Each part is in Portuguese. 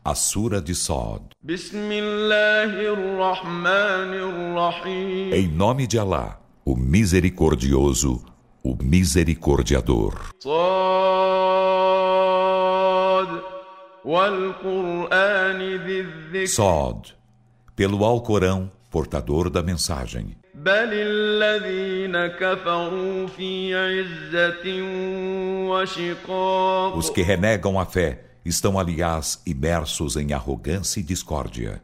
A Sura de Sod. Em nome de Alá, o Misericordioso, o Misericordiador. Sod, pelo Alcorão, portador da mensagem. Os que renegam a fé estão, aliás, imersos em arrogância e discórdia.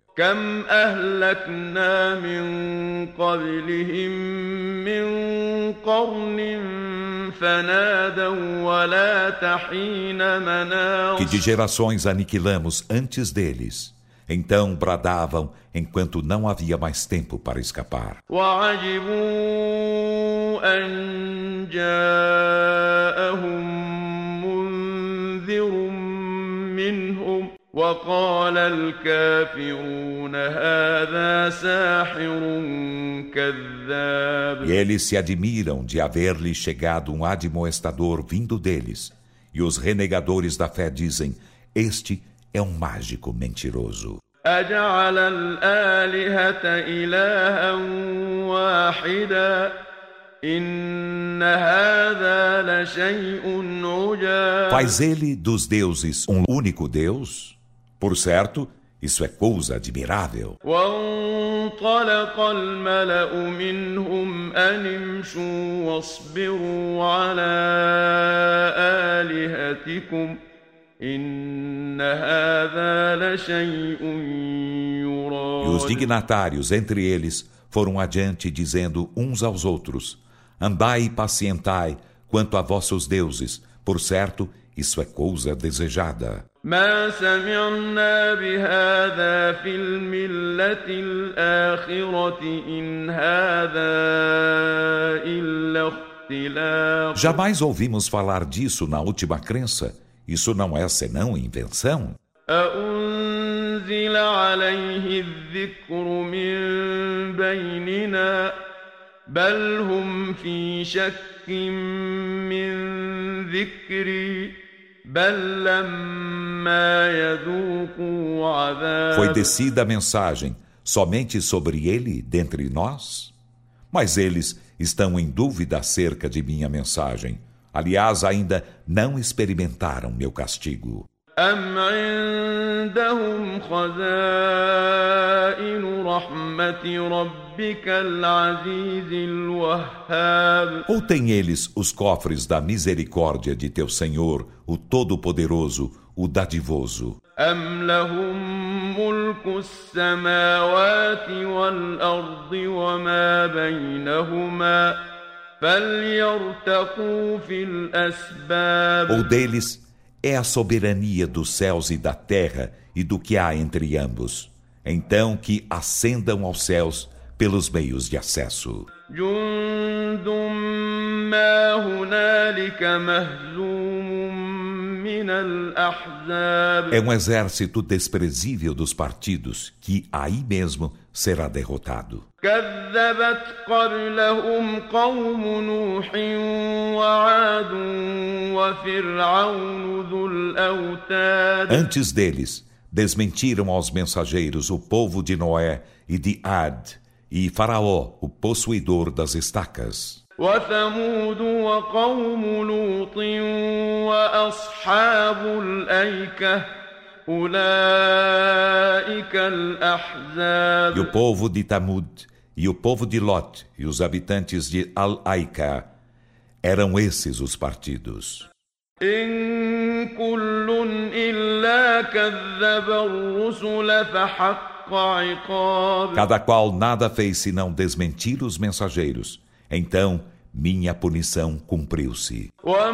Que de gerações aniquilamos antes deles. Então bradavam enquanto não havia mais tempo para escapar. E eles se admiram de haver-lhe chegado um admoestador vindo deles. E os renegadores da fé dizem: este é um mágico mentiroso. Faz ele dos deuses um único Deus? Por certo, isso é coisa admirável. E os dignatários entre eles foram adiante dizendo uns aos outros: andai e pacientai quanto a vossos deuses, por certo, isso é coisa desejada. Jamais ouvimos falar disso na última crença. Isso não é senão invenção. Foi descida a mensagem somente sobre ele dentre nós? Mas eles estão em dúvida acerca de minha mensagem. Aliás, ainda não experimentaram meu castigo. Ou têm eles os cofres da misericórdia de teu Senhor, o Todo-Poderoso, o Dadivoso? Ou deles é a soberania dos céus e da terra e do que há entre ambos. Então que ascendam aos céus pelos meios de acesso. É um exército desprezível dos partidos que aí mesmo será derrotado. Antes deles, desmentiram aos mensageiros o povo de Noé e de Ad, e Faraó, o possuidor das estacas. E o povo de Tamud, e o povo de Lot, e os habitantes de Al-Aika, eram esses os partidos. Cada qual nada fez senão desmentir os mensageiros. Então, minha punição cumpriu-se.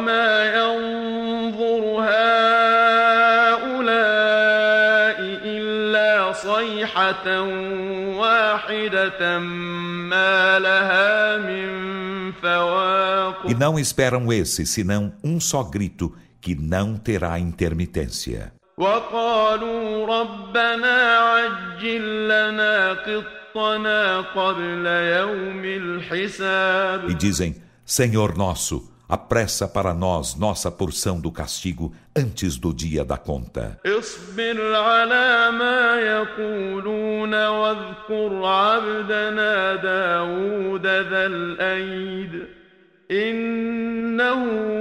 E não esperam esse, senão um só grito que não terá intermitência. E dizem: Senhor nosso, apressa para nós nossa porção do castigo antes do dia da conta. اصبر على ما يقولون واذكر عبدنا داود ذا الأيد إنه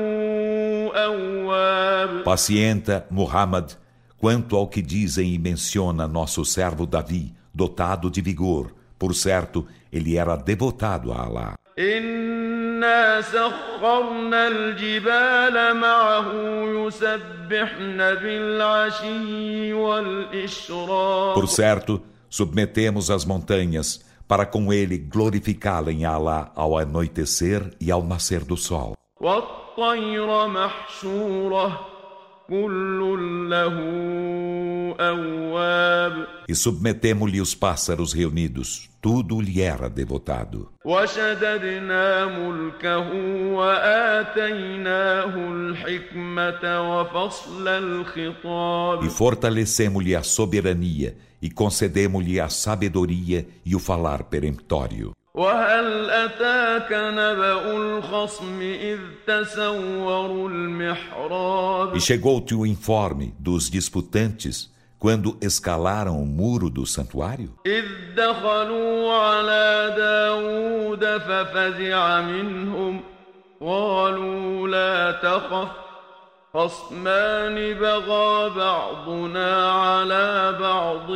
أواب. Pacienta, Muhammad, quanto ao que dizem e menciona nosso servo Davi, dotado de vigor. Por certo, ele era devotado a Allah. إنا سخرنا الجبال معه يسبحن بالعشي والإشراق. Por certo, submetemos as montanhas para com ele glorificá-lem a Allah ao anoitecer e ao nascer do sol. والطير محشورة كل له أواب. E submetemo-lhe os pássaros reunidos, tudo lhe era devotado. وشددنا ملكه وآتيناه الحكمة وفصل الخطاب. E fortalecemo-lhe a soberania e concedemo-lhe a sabedoria e o falar peremptório. وهل أتاك نبأ الخصم إذ تسوروا المحراب. E chegou-te o informe dos disputantes quando escalaram o muro do santuário? إذ دخلوا على داود ففزع منهم قالوا لا تخف خصمان بغى بعضنا على بعض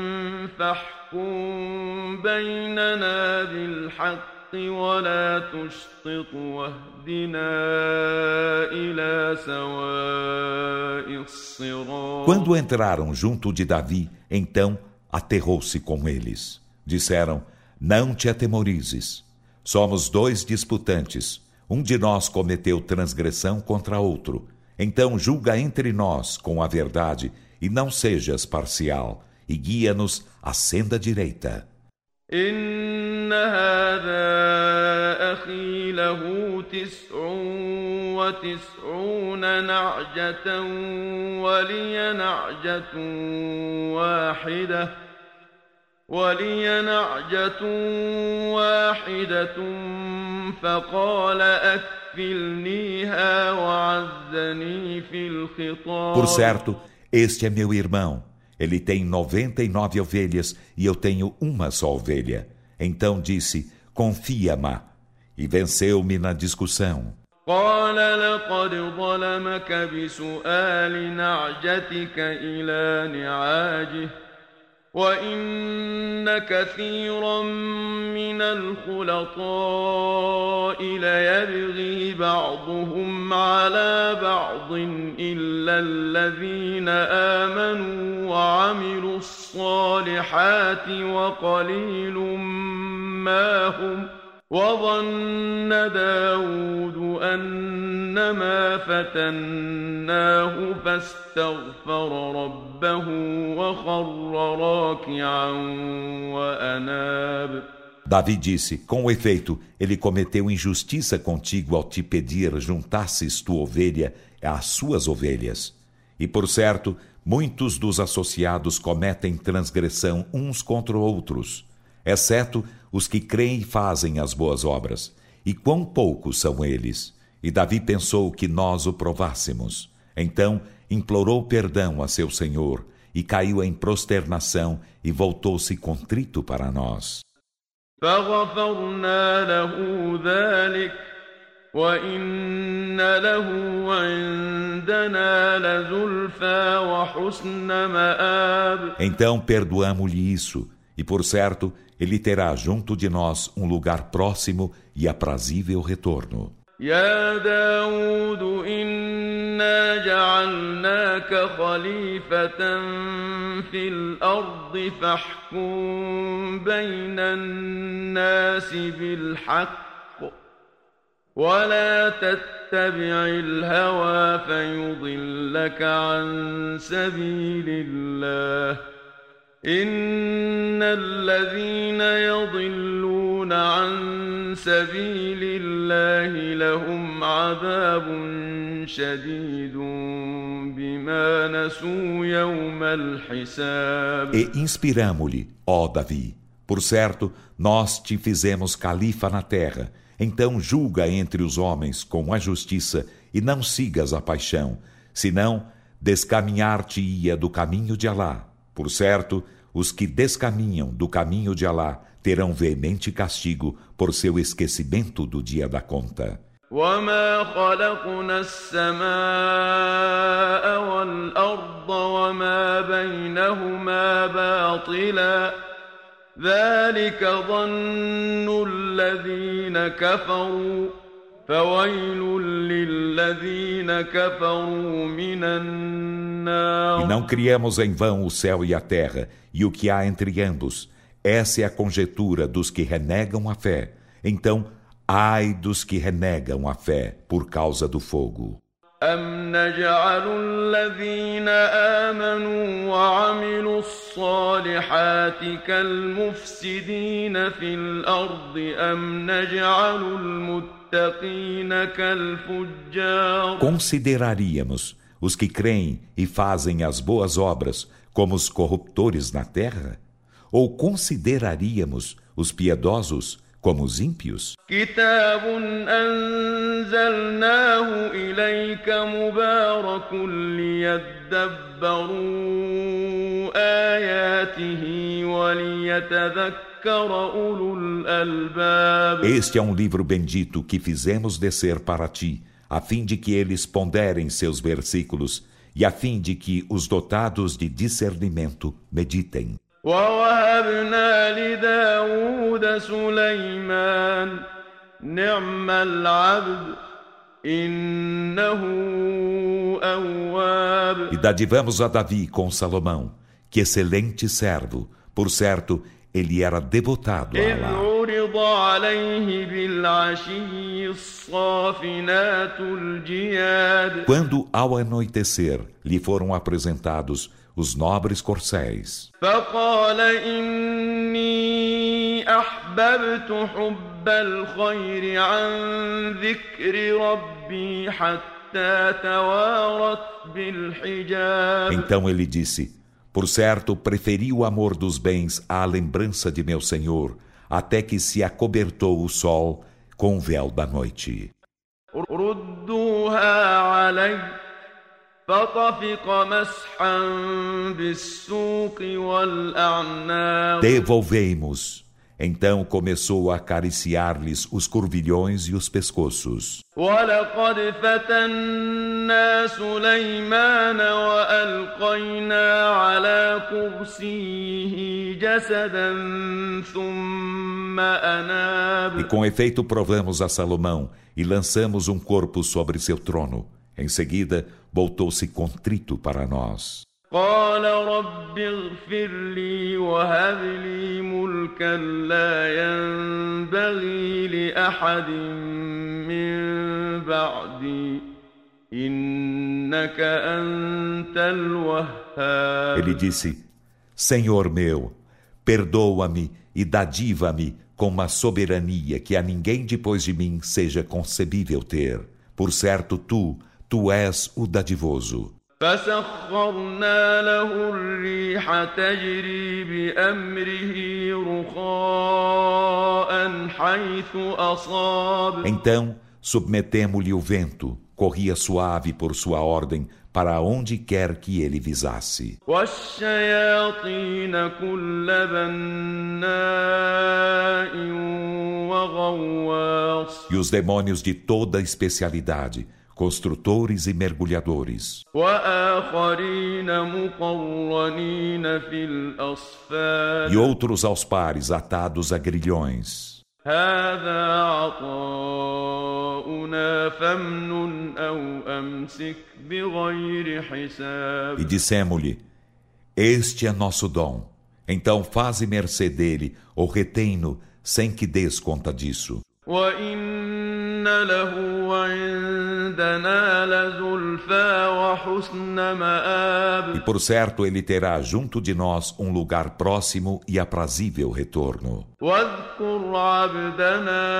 فاحكم بيننا بالحق ولا تشطط واهدنا إلى سواء الصراط. Quando entraram junto de Davi, então aterrou-se com eles. Disseram: Não te atemorizes. Somos dois disputantes. Um de nós cometeu transgressão contra outro. Então julga entre nós com a verdade e não sejas parcial, e guia-nos à senda direita. إن هذا أخي له 99 نعجة ولي نعجة واحدة فقال أكفلنيها وعزني في الخطاب. Por certo, este é meu irmão. Ele tem 99 ovelhas e eu tenho uma só ovelha. Então disse: Confia-me. E venceu-me na discussão. قال لقد ظلمك بسؤال نعجتك إلى نعاجه وإن كثيرا من الخلطاء ليبغي بعضهم على بعض إلا الذين آمنوا وعملوا الصالحات وقليل ما هم وظن داود أنما فتناه فاستغفر ربه وخر راكعا وأناب. Davi disse: Com efeito, ele cometeu injustiça contigo ao te pedir juntasses tua ovelha às suas ovelhas. E por certo, muitos dos associados cometem transgressão uns contra outros, exceto os que creem e fazem as boas obras. E quão poucos são eles! E Davi pensou que nós o provássemos. Então implorou perdão a seu Senhor e caiu em prosternação e voltou-se contrito para nós. فغفرنا له ذلك وإن له عندنا لزلفى وحسن مآب. Então perdoamo-lhe isso, e por certo, ele terá junto de nós um lugar próximo e aprazível retorno. يا داود إنا جعلناك خليفة في الأرض فاحكم بين الناس بالحق ولا تتبع الهوى فيضلك عن سبيل الله إن الذين يضلون عن سبيل الله لهم عذاب شديد بما نسوا يوم الحساب. E inspiramo-lhe, ó Davi, por certo, nós te fizemos califa na terra, Então julga entre os homens com a justiça e não sigas a paixão, senão descaminhar-te-ia do caminho de Alá. Por certo, os que descaminham do caminho de Alá terão veemente castigo por seu esquecimento do dia da conta. وما خلقنا السماء والأرض وما بينهما باطلا ذلك ظن الذين كفروا فويل للذين كفروا من النار. E não criamos em vão o céu e a terra e o que há entre ambos. Essa é a conjetura dos que renegam a fé. Então, ai dos que renegam a fé por causa do fogo. أم نجعل الذين آمنوا وعملوا الصالحات كالمفسدين في الأرض أم نجعل المتقين كالفجار. Consideraríamos os que creem e fazem as boas obras como os corruptores na terra? Ou consideraríamos os piedosos como os ímpios? كتاب أنزلناه إليك مبارك ليدبروا آياته وليتذكر أولو الألباب. Este é um livro bendito que fizemos descer para ti, a fim de que eles ponderem seus versículos e a fim de que os dotados de discernimento meditem. ووهبنا لداود سليمان نعم العبد إنه أواب. E dadivamos a Davi com Salomão, que excelente servo, por certo, ele era devotado a إذ Alá. عرض عليه بالعشي الصافنات الجياد. Quando, ao anoitecer, lhe foram apresentados os nobres corcéis. فقال إني أحببت حب الخير عن ذكر ربي حتى توارت بالحجاب. Então ele disse: por certo, preferi o amor dos bens à lembrança de meu Senhor, até que se acobertou o sol com o véu da noite. ردوها علي فطفق مسحا بالسوق والأعناق. Devolvei-mos. Então começou a acariciar-lhes os curvilhões e os pescoços. ولقد فتنا سليمان وألقينا على كرسيه جسدا ثم أناب. E com efeito provamos a Salomão e lançamos um corpo sobre seu trono. Em seguida, voltou-se contrito para nós. قال رب اغفر لي وهب لي ملكا لا ينبغي لأحد من بعدي إنك أنت الوهاب. Ele disse: Senhor meu, perdoa-me e dadiva-me com uma soberania que a ninguém depois de mim seja concebível ter. Por certo, tu és o dadivoso. فسخرنا له الريح تجري بأمره رخاء حيث أصاب. Então submetemo-lhe o vento, corria suave por sua ordem para onde quer que ele visasse. والشياطين كل بناء وغواص. E os demônios de toda especialidade, construtores e mergulhadores. وآخرين مقرنين في الأصفاد. E outros aos pares, atados a grilhões. هذا عطاؤنا فامنن أو أمسك بغير حساب. E dissemo-lhe: Este é nosso dom. Então faze mercê dele, ou retém-no, sem que des conta disso. وإن له عندنا لزلفى وحسن مآب. E por certo ele terá junto de nós um lugar próximo e aprazível retorno. واذكر عبدنا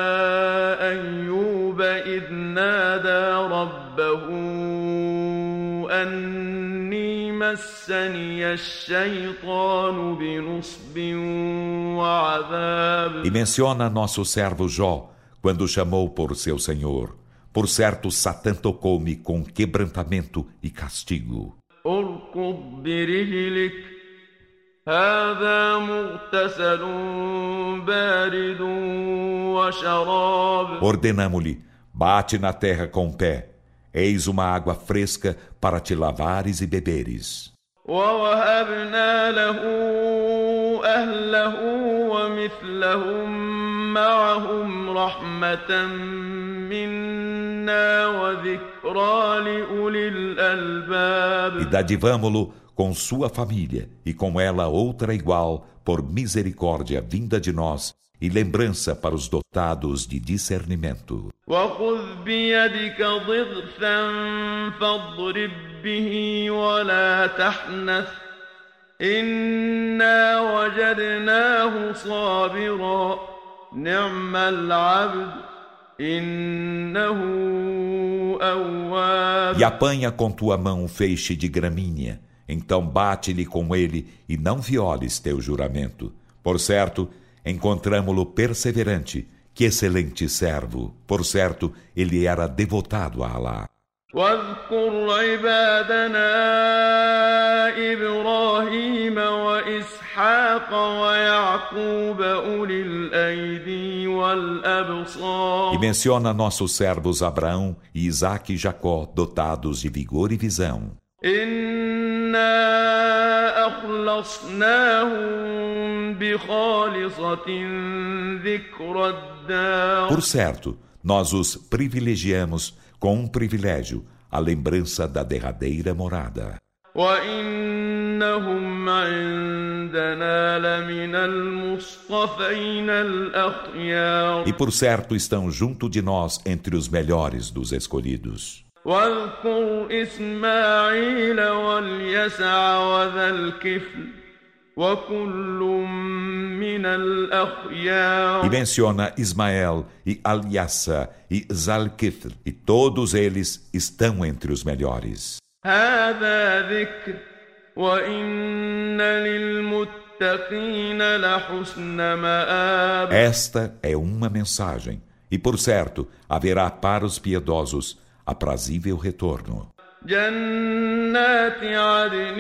أيوب إذ نادى ربه أني مسني الشيطان بنصب وعذاب. E menciona nosso servo Jó, quando chamou por seu Senhor. Por certo, Satã tocou-me com quebrantamento e castigo. اركض برجلك هذا مغتسل بارد وشراب. Ordenamo-lhe, bate na terra com o pé. Eis uma água fresca para te lavares e beberes. ووهبنا له أهله ومثلهم معهم رحمة منا وذكرى لأولي الألباب. E dadivamo-lo com sua família, e com ela outra igual, por misericórdia vinda de nós, e lembrança para os dotados de discernimento. وخذ بيدك ضغثا فاضرب به ولا تحنث إنا وجدناه صابرا نعم العبد إنه أواب. E apanha com tua mão um feixe de gramínea, então bate-lhe com ele e não violes teu juramento. Por certo, encontramo-lo perseverante, que excelente servo. Por certo, ele era devotado a Alá. واذكر عبادنا إبراهيم وإسحاق ويعقوب أولي الأيدي والأبصار. E menciona nossos servos Abraão e Isaque e Jacó, dotados de vigor e visão. إنا أخلصناهم بخالصة ذكر الدار. Por certo, nós os privilegiamos com um privilégio, a lembrança da derradeira morada. وإنهم عندنا لمن المصطفين الأخيار. E por certo estão junto de nós entre os melhores dos escolhidos. واذكر إسماعيل واليسع وذا الكفل وكل من الأخيار. E menciona Ismael e Aliassa e Zalkifl, e todos eles estão entre os melhores. هذا ذكر وإن للمتقين لحسن مآب. Esta é uma mensagem, e por certo haverá para os piedosos aprazível retorno. جنات عدن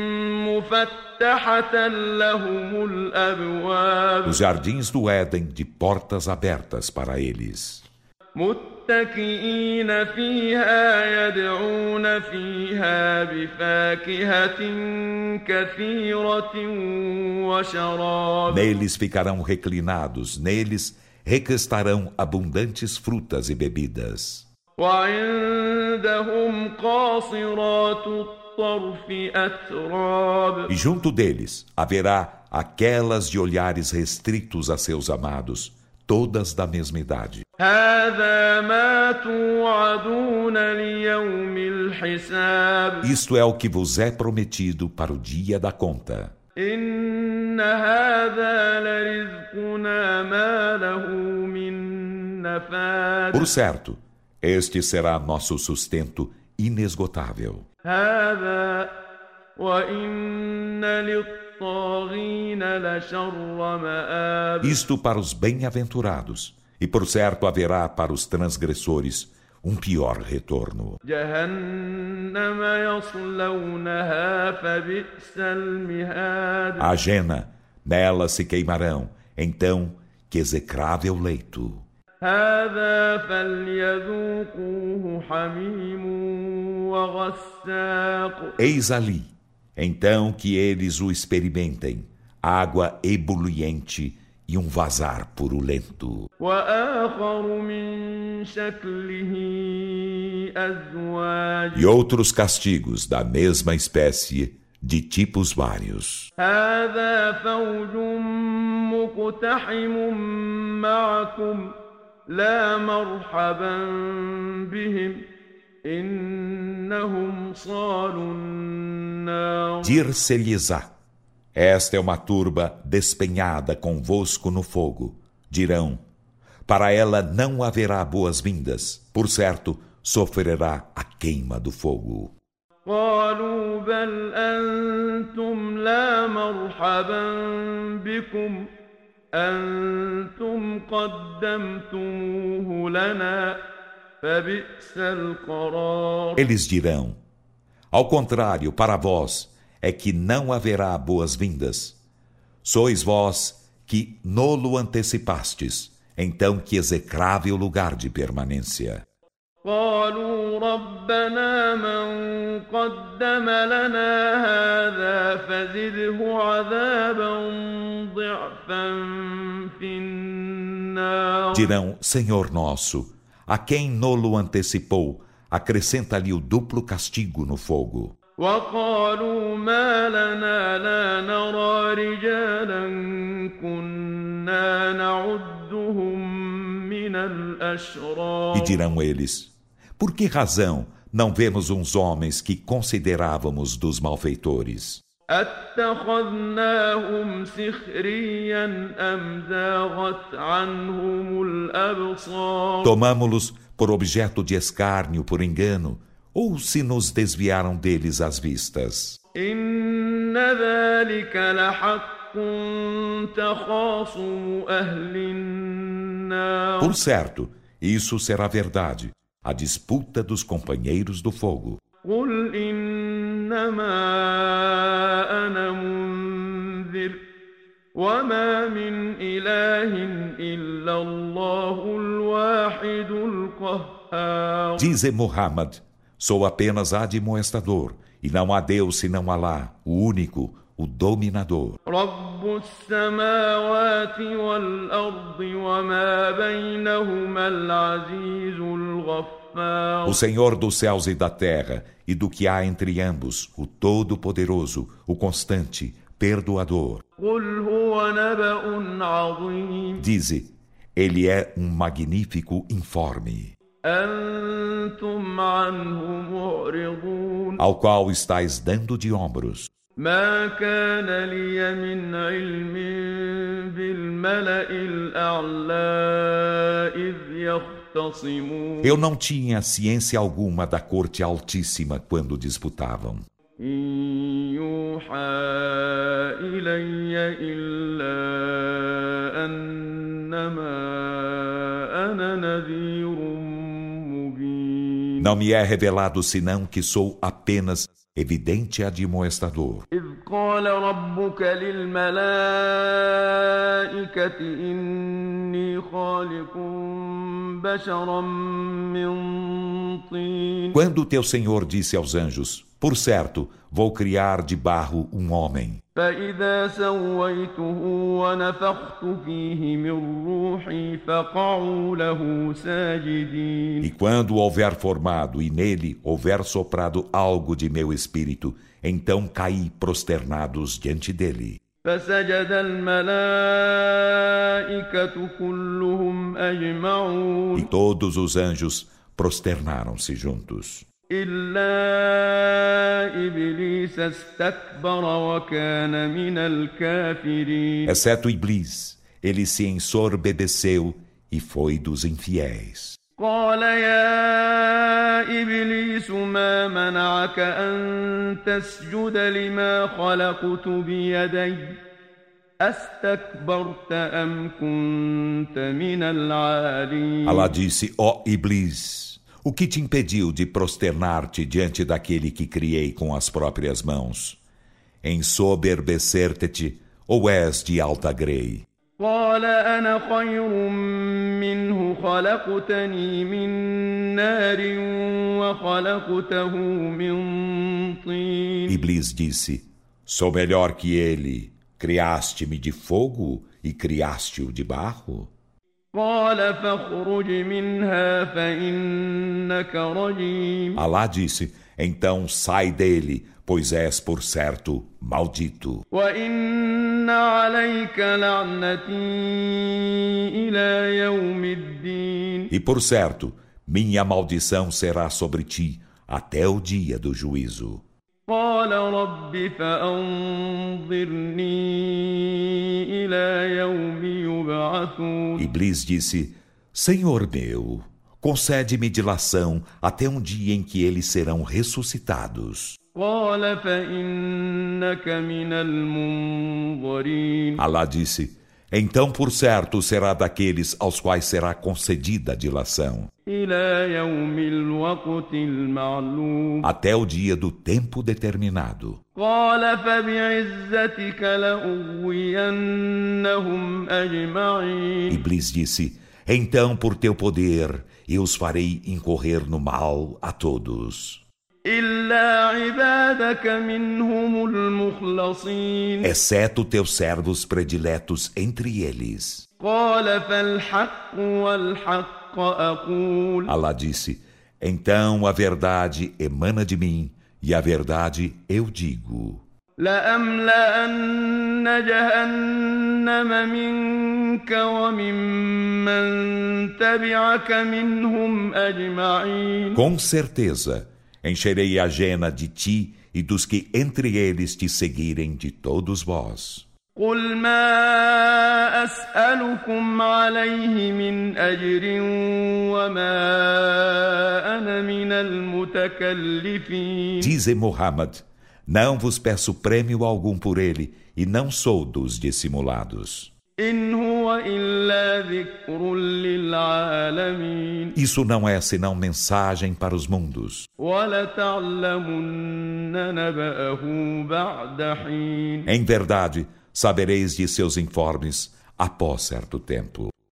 مفتحة لهم الأبواب. Os jardins do Éden de portas abertas para eles. متكئين فيها يدعون فيها بفاكهة كثيرة وشراب. Neles ficarão reclinados, neles requestarão abundantes frutas e bebidas. وعندهم قاصرات الطرف أتراب. E junto deles haverá aquelas de olhares restritos a seus amados, todas da mesma idade. هذا ما توعدون ليوم الحساب. Isto é o que vos é prometido para o dia da conta. إن هذا لرزقنا ما له من نفاد. Por certo, este será nosso sustento inesgotável. هذا وإن للطاغين لشر مآب. Isto para os bem-aventurados, e por certo haverá para os transgressores um pior retorno. جهنم يصلونها فبئس المهاد. A Jena, nela se queimarão, então que execrável leito. هذا فليذوقوه حميم وغساق. Eis ali, então que eles o experimentem, água ebuliente e um vazar purulento. وآخر من شكله أزواج. E outros castigos da mesma espécie, de tipos vários. هذا فوج مقتحم معكم لا مرحبا بهم إنهم صالوا النار. Dir-se-lhes-á: esta é uma turba despenhada convosco no fogo. Dirão: para ela não haverá boas-vindas, por certo, sofrerá a queima do fogo. قالوا بل أنتم لا مرحبا بكم أنتم قدمتموه لنا فبئس القرار. Eles dirão: ao contrário, para vós é que não haverá boas-vindas. Sois vós que nolo antecipastes, então que execrável lugar de permanência. قالوا ربنا من قدم لنا هذا فزده عذابا ضعفا في النار. Dirão: Senhor nosso, a quem nolo antecipou, acrescenta-lhe o duplo castigo no fogo. وقالوا ما لنا لا نرى رجالا كنا نعدهم من الأشرار. E dirão eles: por que razão não vemos uns homens que considerávamos dos malfeitores? أتخذناهم سخريا أم زاغت عنهم الأبصار. Tomamo-los por objeto de escárnio por engano, ou se nos desviaram deles as vistas? إن ذلك لحق تخاصم أهل النار. Por certo, isso será verdade, a disputa dos companheiros do fogo. قل إنما أنا منذر وما من إله إلا الله الواحد القهار. Dize Muhammad: sou apenas admoestador, e não há Deus senão Alá, o único, o dominador. رب السماوات والأرض وما بينهما العزيز الغفار. O Senhor dos céus e da terra, e do que há entre ambos, o Todo-Poderoso, o Constante, Perdoador. قل هو نبأ عظيم. Dize: ele é um magnífico informe, أنتم عنه معرضون. ao qual estais dando de ombros. ما كان لي من علم بالملأ الأعلى إذ يختصمون. Eu não tinha ciência alguma da corte altíssima quando disputavam. إن يوحى إلي إلا أنما أنا نذير مبين. Não me é revelado senão que sou apenas evidente admoestador. إذ قال ربك للملائكة إني خالق بشرا من طين. Quando teu Senhor disse aos anjos: por certo, vou criar de barro um homem. فإذا سويته ونفخت فيه من روحي فقعوا له ساجدين. E quando o houver formado e nele houver soprado algo de meu espírito, então caí prosternados diante dele. فسجد الملائكة كلهم أجمعون E todos os anjos prosternaram-se juntos. إلا إبليس استكبر وكان من الكافرين. Exceto Iblis, ele se ensorbebeceu e foi dos infiéis. قال يا إبليس ما منعك أن تسجد لما خلقت بيدي أستكبرت أم كنت من العالين. Allah disse: ó Iblis, o que te impediu de prosternar-te diante daquele que criei com as próprias mãos? Ensoberbecer-te ou és de alta grei? قال أنا خير منه خلقتني من نار وخلقته من طين. Iblis disse: sou melhor que ele. Criaste-me de fogo e criaste-o de barro? قال فاخرج منها فإنك رجيم. Allah disse: então sai dele, pois és por certo maldito. وإن عليك لعنتي إلى يوم الدين. E por certo, minha maldição será sobre ti até o dia do juízo. قال رب فأنظرني إلى يوم يبعثون. Iblis disse: Senhor meu, concede-me dilação até um dia em que eles serão ressuscitados. قال فإنك من المنظرين. Allah disse: Então, por certo, será daqueles aos quais será concedida a dilação, إلى يوم الوقت المعلوم até o dia do tempo determinado. قال فبعزتك لأغوينهم أجمعين Iblis disse: Então, por teu poder, eu os farei incorrer no mal a todos, إلا عبادك منهم المخلصين exceto teus servos prediletos entre eles. قال فالحق والحق أقول Alá disse: Então a verdade emana de mim, e a verdade eu digo: لأملأن جهنم منك وممن تبعك منهم أجمعين Com certeza, encherei a jena de ti e dos que entre eles te seguirem de todos vós. قل ما أسألكم عليه من أجر وما أنا من المتكلفين Dize Muhammad: Não vos peço prêmio algum por ele, e não sou dos dissimulados. إن هو إلا ذكر للعالمين Isso não é senão mensagem para os mundos. ولتعلمن نبأه بعد حين Em verdade, sabereis de seus informes após certo tempo.